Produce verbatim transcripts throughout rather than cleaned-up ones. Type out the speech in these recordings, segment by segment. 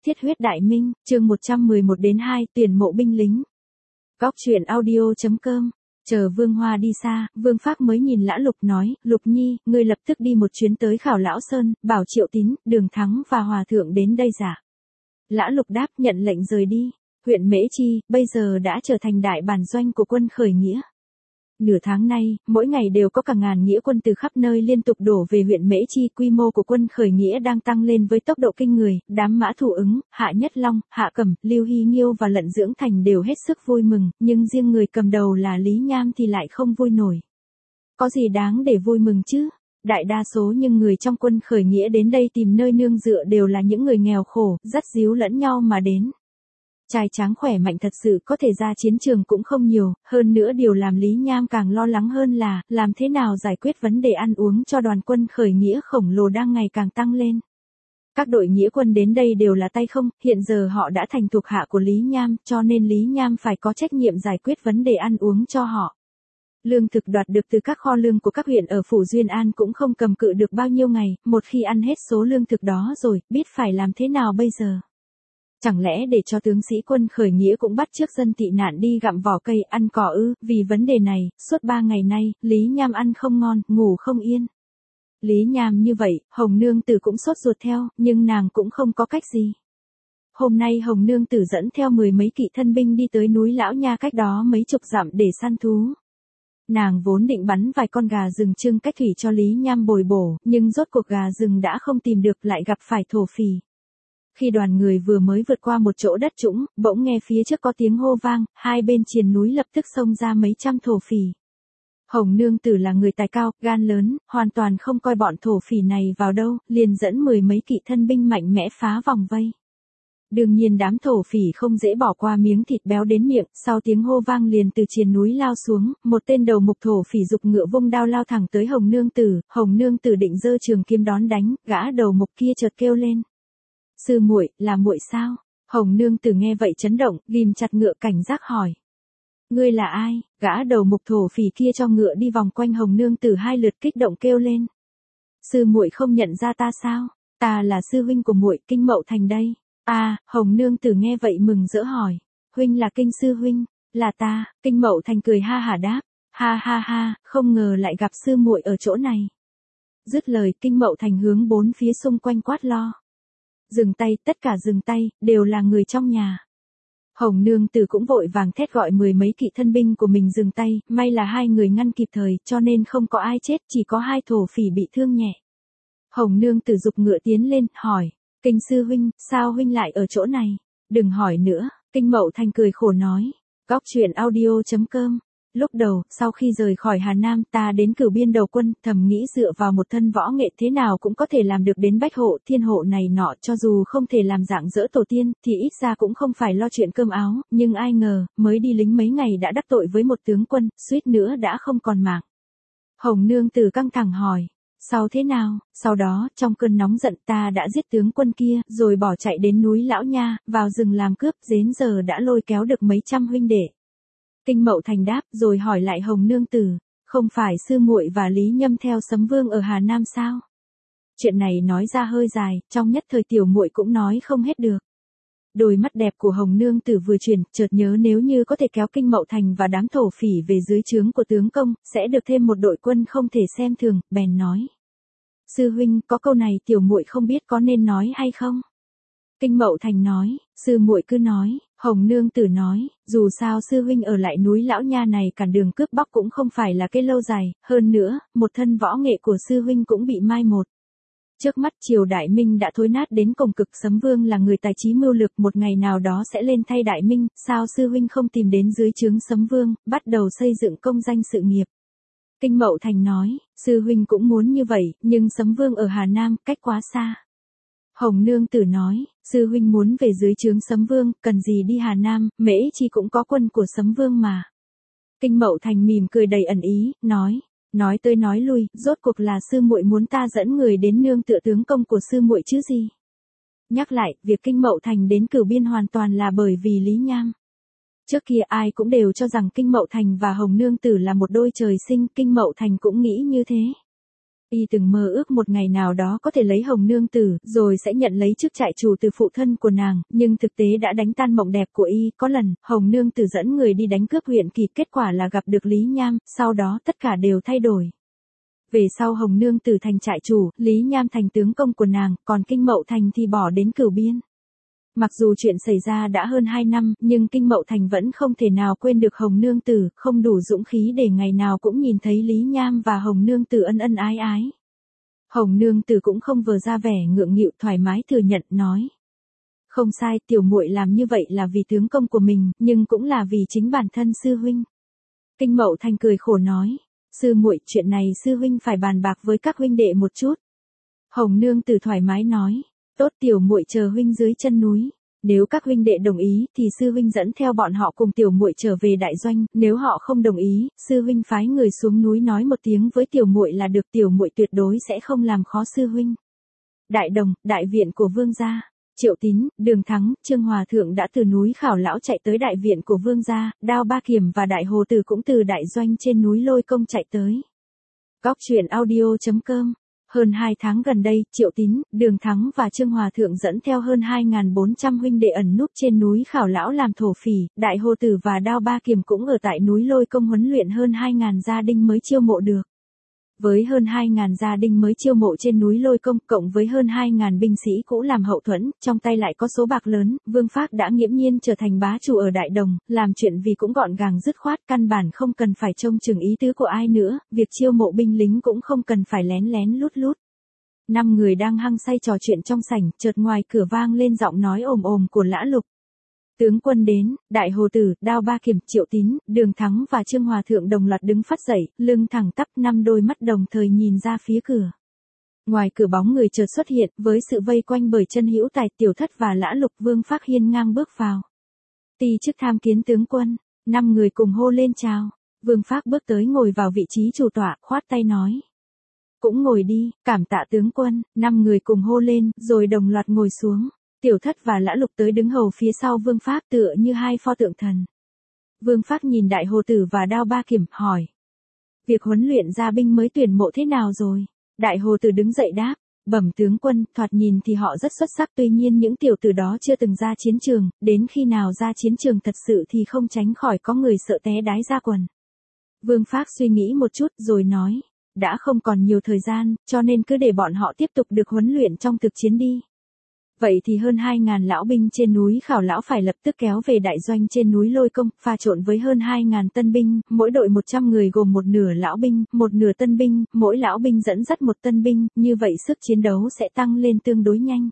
Thiết huyết đại minh, chương một trăm mười một đến hai, tuyển mộ binh lính. Góc truyện audio chấm com. Chờ Vương Hoa đi xa, Vương Phác mới nhìn Lã Lục nói, Lục Nhi, ngươi lập tức đi một chuyến tới Khảo Lão Sơn, bảo Triệu Tín, Đường Thắng và Hòa Thượng đến đây giả. Lã Lục đáp nhận lệnh rời đi. Huyện Mễ Chi, bây giờ đã trở thành đại bản doanh của quân khởi nghĩa. Nửa tháng nay, mỗi ngày đều có cả ngàn nghĩa quân từ khắp nơi liên tục đổ về huyện Mễ Chi. Quy mô của quân khởi nghĩa đang tăng lên với tốc độ kinh người, đám Mã Thủ Ứng, Hạ Nhất Long, Hạ Cẩm, Lưu Hy Nghiêu và Lận Dưỡng Thành đều hết sức vui mừng, nhưng riêng người cầm đầu là Lý Nham thì lại không vui nổi. Có gì đáng để vui mừng chứ? Đại đa số những người trong quân khởi nghĩa đến đây tìm nơi nương dựa đều là những người nghèo khổ, dắt díu lẫn nhau mà đến. Trai tráng khỏe mạnh thật sự có thể ra chiến trường cũng không nhiều, hơn nữa điều làm Lý Nham càng lo lắng hơn là, làm thế nào giải quyết vấn đề ăn uống cho đoàn quân khởi nghĩa khổng lồ đang ngày càng tăng lên. Các đội nghĩa quân đến đây đều là tay không, hiện giờ họ đã thành thuộc hạ của Lý Nham, cho nên Lý Nham phải có trách nhiệm giải quyết vấn đề ăn uống cho họ. Lương thực đoạt được từ các kho lương của các huyện ở Phủ Duyên An cũng không cầm cự được bao nhiêu ngày, một khi ăn hết số lương thực đó rồi, biết phải làm thế nào bây giờ? Chẳng lẽ để cho tướng sĩ quân khởi nghĩa cũng bắt chước dân tị nạn đi gặm vỏ cây ăn cỏ ư? Vì vấn đề này, suốt ba ngày nay, Lý Nham ăn không ngon, ngủ không yên. Lý Nham như vậy, Hồng Nương Tử cũng sốt ruột theo, nhưng nàng cũng không có cách gì. Hôm nay Hồng Nương Tử dẫn theo mười mấy kỵ thân binh đi tới núi Lão Nha cách đó mấy chục dặm để săn thú. Nàng vốn định bắn vài con gà rừng trưng cách thủy cho Lý Nham bồi bổ, nhưng rốt cuộc gà rừng đã không tìm được lại gặp phải thổ phỉ. Khi đoàn người vừa mới vượt qua một chỗ đất trũng, bỗng nghe phía trước có tiếng hô vang, hai bên triền núi lập tức xông ra mấy trăm thổ phỉ. Hồng Nương Tử là người tài cao, gan lớn, hoàn toàn không coi bọn thổ phỉ này vào đâu, liền dẫn mười mấy kỵ thân binh mạnh mẽ phá vòng vây. Đương nhiên đám thổ phỉ không dễ bỏ qua miếng thịt béo đến miệng, sau tiếng hô vang liền từ triền núi lao xuống, một tên đầu mục thổ phỉ giục ngựa vung đao lao thẳng tới Hồng Nương Tử, Hồng Nương Tử định giơ trường kiếm đón đánh, gã đầu mục kia chợt kêu lên. Sư muội, là muội sao? Hồng Nương Tử nghe vậy chấn động, ghim chặt ngựa cảnh giác hỏi. Ngươi là ai? Gã đầu mục thổ phỉ kia cho ngựa đi vòng quanh Hồng Nương Tử hai lượt kích động kêu lên. Sư muội không nhận ra ta sao? Ta là sư huynh của muội, Kinh Mậu Thành đây. À, Hồng Nương Tử nghe vậy mừng rỡ hỏi. Huynh là Kinh sư huynh, là ta. Kinh Mậu Thành cười ha hả đáp. Ha ha ha, không ngờ lại gặp sư muội ở chỗ này. Dứt lời, Kinh Mậu Thành hướng bốn phía xung quanh quát lo. Dừng tay, tất cả dừng tay, đều là người trong nhà. Hồng Nương Tử cũng vội vàng thét gọi mười mấy kỵ thân binh của mình dừng tay, may là hai người ngăn kịp thời, cho nên không có ai chết, chỉ có hai thổ phỉ bị thương nhẹ. Hồng Nương Tử giục ngựa tiến lên, hỏi, Kinh sư huynh, sao huynh lại ở chỗ này? Đừng hỏi nữa, Kinh Mậu Thành cười khổ nói. Góc truyện audio chấm com. Lúc đầu, sau khi rời khỏi Hà Nam ta đến Cửu Biên đầu quân, thầm nghĩ dựa vào một thân võ nghệ thế nào cũng có thể làm được đến bách hộ, thiên hộ này nọ, cho dù không thể làm dạng dỡ tổ tiên, thì ít ra cũng không phải lo chuyện cơm áo, nhưng ai ngờ, mới đi lính mấy ngày đã đắc tội với một tướng quân, suýt nữa đã không còn mạng. Hồng Nương Tử căng thẳng hỏi, sau thế nào? Sau đó, trong cơn nóng giận ta đã giết tướng quân kia, rồi bỏ chạy đến núi Lão Nha, vào rừng làm cướp, đến giờ đã lôi kéo được mấy trăm huynh đệ. Kinh Mậu Thành đáp, rồi hỏi lại Hồng Nương Tử, không phải sư muội và Lý Nhâm theo Sấm Vương ở Hà Nam sao? Chuyện này nói ra hơi dài, trong nhất thời tiểu muội cũng nói không hết được. Đôi mắt đẹp của Hồng Nương Tử vừa chuyển, chợt nhớ nếu như có thể kéo Kinh Mậu Thành và đám thổ phỉ về dưới trướng của tướng công, sẽ được thêm một đội quân không thể xem thường, bèn nói. Sư huynh, có câu này tiểu muội không biết có nên nói hay không? Kinh Mậu Thành nói, sư muội cứ nói. Hồng Nương Tử nói, dù sao sư huynh ở lại núi Lão Nha này cản đường cướp bóc cũng không phải là cái lâu dài, hơn nữa, một thân võ nghệ của sư huynh cũng bị mai một. Trước mắt triều Đại Minh đã thối nát đến cùng cực, Sấm Vương là người tài trí mưu lược, một ngày nào đó sẽ lên thay Đại Minh, sao sư huynh không tìm đến dưới trướng Sấm Vương, bắt đầu xây dựng công danh sự nghiệp. Kinh Mậu Thành nói, sư huynh cũng muốn như vậy, nhưng Sấm Vương ở Hà Nam, cách quá xa. Hồng Nương Tử nói, sư huynh muốn về dưới trướng Sấm Vương, cần gì đi Hà Nam, Mễ Chi cũng có quân của Sấm Vương mà. Kinh Mậu Thành mỉm cười đầy ẩn ý, nói, nói tới nói lui, rốt cuộc là sư muội muốn ta dẫn người đến nương tựa tướng công của sư muội chứ gì. Nhắc lại, việc Kinh Mậu Thành đến Cửu Biên hoàn toàn là bởi vì Lý Nham. Trước kia ai cũng đều cho rằng Kinh Mậu Thành và Hồng Nương Tử là một đôi trời sinh, Kinh Mậu Thành cũng nghĩ như thế. Y từng mơ ước một ngày nào đó có thể lấy Hồng Nương Tử, rồi sẽ nhận lấy chức trại chủ từ phụ thân của nàng, nhưng thực tế đã đánh tan mộng đẹp của Y. Có lần, Hồng Nương Tử dẫn người đi đánh cướp huyện Kỳ, kết quả là gặp được Lý Nham, sau đó tất cả đều thay đổi. Về sau Hồng Nương Tử thành trại chủ, Lý Nham thành tướng công của nàng, còn Kinh Mậu Thành thì bỏ đến Cửu Biên. Mặc dù chuyện xảy ra đã hơn hai năm, nhưng Kinh Mậu Thành vẫn không thể nào quên được Hồng Nương Tử, không đủ dũng khí để ngày nào cũng nhìn thấy Lý Nham và Hồng Nương Tử ân ân ái ái. Hồng Nương Tử cũng không vờ ra vẻ ngượng nghịu, thoải mái thừa nhận, nói: "Không sai, tiểu muội làm như vậy là vì tướng công của mình, nhưng cũng là vì chính bản thân sư huynh." Kinh Mậu Thành cười khổ nói: "Sư muội, chuyện này sư huynh phải bàn bạc với các huynh đệ một chút." Hồng Nương Tử thoải mái nói: "Tốt, tiểu muội chờ huynh dưới chân núi. Nếu các huynh đệ đồng ý thì sư huynh dẫn theo bọn họ cùng tiểu muội trở về đại doanh, nếu họ không đồng ý, sư huynh phái người xuống núi nói một tiếng với tiểu muội là được, tiểu muội tuyệt đối sẽ không làm khó sư huynh." Đại Đồng, đại viện của Vương gia. Triệu Tín, Đường Thắng, Trương Hòa thượng đã từ núi Khảo Lão chạy tới đại viện của Vương gia, Đao Ba Kiềm và Đại Hồ Tử cũng từ đại doanh trên núi Lôi Công chạy tới. Góc truyện audio chấm com. Hơn hai tháng gần đây, Triệu Tín, Đường Thắng và Trương Hòa thượng dẫn theo hơn hai nghìn bốn trăm huynh đệ ẩn núp trên núi Khảo Lão làm thổ phỉ, Đại Hồ Tử và Đao Ba Kiềm cũng ở tại núi Lôi Công huấn luyện hơn hai nghìn gia đình mới chiêu mộ được. Với hơn hai nghìn gia đình mới chiêu mộ trên núi Lôi Công, cộng với hơn hai nghìn binh sĩ cũ làm hậu thuẫn, trong tay lại có số bạc lớn, Vương Phác đã nghiễm nhiên trở thành bá chủ ở Đại Đồng, làm chuyện vì cũng gọn gàng dứt khoát, căn bản không cần phải trông chừng ý tứ của ai nữa, việc chiêu mộ binh lính cũng không cần phải lén lén lút lút. Năm người đang hăng say trò chuyện trong sảnh, chợt ngoài cửa vang lên giọng nói ồm ồm của Lã Lục. "Tướng quân đến." Đại Hồ Tử, Đao Ba Kiềm, Triệu Tín, Đường Thắng và Trương Hòa thượng đồng loạt đứng phát dậy, lưng thẳng tắp, năm đôi mắt đồng thời nhìn ra phía cửa. Ngoài cửa bóng người chợt xuất hiện, với sự vây quanh bởi Chân Hữu Tài, Tiểu Thất và Lã Lục. Vương Phác hiên ngang bước vào. "Ti chức tham kiến tướng quân." Năm người cùng hô lên chào. Vương Phác bước tới ngồi vào vị trí chủ tọa, khoát tay nói: "Cũng ngồi đi." "Cảm tạ tướng quân." Năm người cùng hô lên, rồi đồng loạt ngồi xuống. Tiểu Thất và Lã Lục tới đứng hầu phía sau Vương Phác tựa như hai pho tượng thần. Vương Phác nhìn Đại Hồ Tử và Đao Ba Kiềm, hỏi: "Việc huấn luyện gia binh mới tuyển mộ thế nào rồi?" Đại Hồ Tử đứng dậy đáp: "Bẩm tướng quân, thoạt nhìn thì họ rất xuất sắc, tuy nhiên những tiểu tử đó chưa từng ra chiến trường, đến khi nào ra chiến trường thật sự thì không tránh khỏi có người sợ té đái ra quần." Vương Phác suy nghĩ một chút rồi nói: "Đã không còn nhiều thời gian, cho nên cứ để bọn họ tiếp tục được huấn luyện trong thực chiến đi." Vậy thì hơn hai nghìn lão binh trên núi Khảo Lão phải lập tức kéo về đại doanh trên núi Lôi Công, pha trộn với hơn hai nghìn tân binh, mỗi đội một trăm người gồm một nửa lão binh, một nửa tân binh, mỗi lão binh dẫn dắt một tân binh, như vậy sức chiến đấu sẽ tăng lên tương đối nhanh.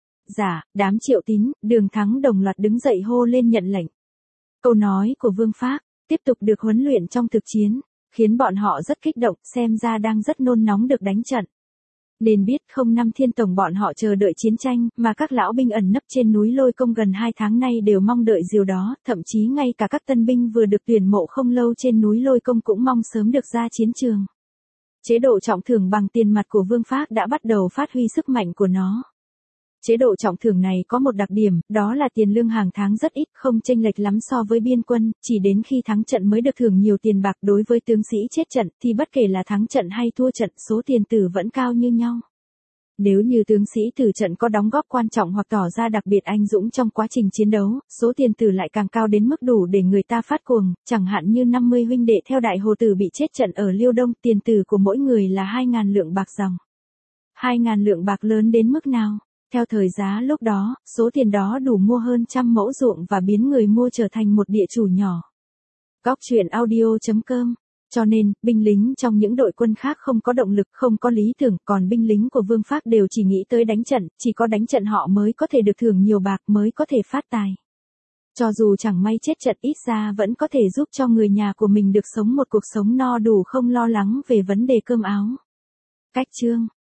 Dạ, đám Triệu Tín, Đường Thắng đồng loạt đứng dậy hô lên nhận lệnh. Câu nói của Vương Phác, tiếp tục được huấn luyện trong thực chiến, khiến bọn họ rất kích động, xem ra đang rất nôn nóng được đánh trận. Nên biết không năm thiên tổng bọn họ chờ đợi chiến tranh, mà các lão binh ẩn nấp trên núi Lôi Công gần hai tháng nay đều mong đợi điều đó, thậm chí ngay cả các tân binh vừa được tuyển mộ không lâu trên núi Lôi Công cũng mong sớm được ra chiến trường. Chế độ trọng thưởng bằng tiền mặt của Vương Phác đã bắt đầu phát huy sức mạnh của nó. Chế độ trọng thưởng này có một đặc điểm, đó là tiền lương hàng tháng rất ít, không chênh lệch lắm so với biên quân, chỉ đến khi thắng trận mới được thưởng nhiều tiền bạc. Đối với tướng sĩ chết trận thì bất kể là thắng trận hay thua trận, số tiền tử vẫn cao như nhau. Nếu như tướng sĩ tử trận có đóng góp quan trọng hoặc tỏ ra đặc biệt anh dũng trong quá trình chiến đấu, số tiền tử lại càng cao đến mức đủ để người ta phát cuồng, chẳng hạn như năm mươi huynh đệ theo Đại Hồ Tử bị chết trận ở Liêu Đông, tiền tử của mỗi người là hai nghìn lượng bạc dòng. hai nghìn lượng bạc lớn đến mức nào? Theo thời giá lúc đó, số tiền đó đủ mua hơn trăm mẫu ruộng và biến người mua trở thành một địa chủ nhỏ. Góc truyện audio chấm com. Cho nên, binh lính trong những đội quân khác không có động lực, không có lý tưởng, còn binh lính của Vương Phác đều chỉ nghĩ tới đánh trận, chỉ có đánh trận họ mới có thể được thưởng nhiều bạc, mới có thể phát tài. Cho dù chẳng may chết trận, ít ra vẫn có thể giúp cho người nhà của mình được sống một cuộc sống no đủ, không lo lắng về vấn đề cơm áo. Cách chương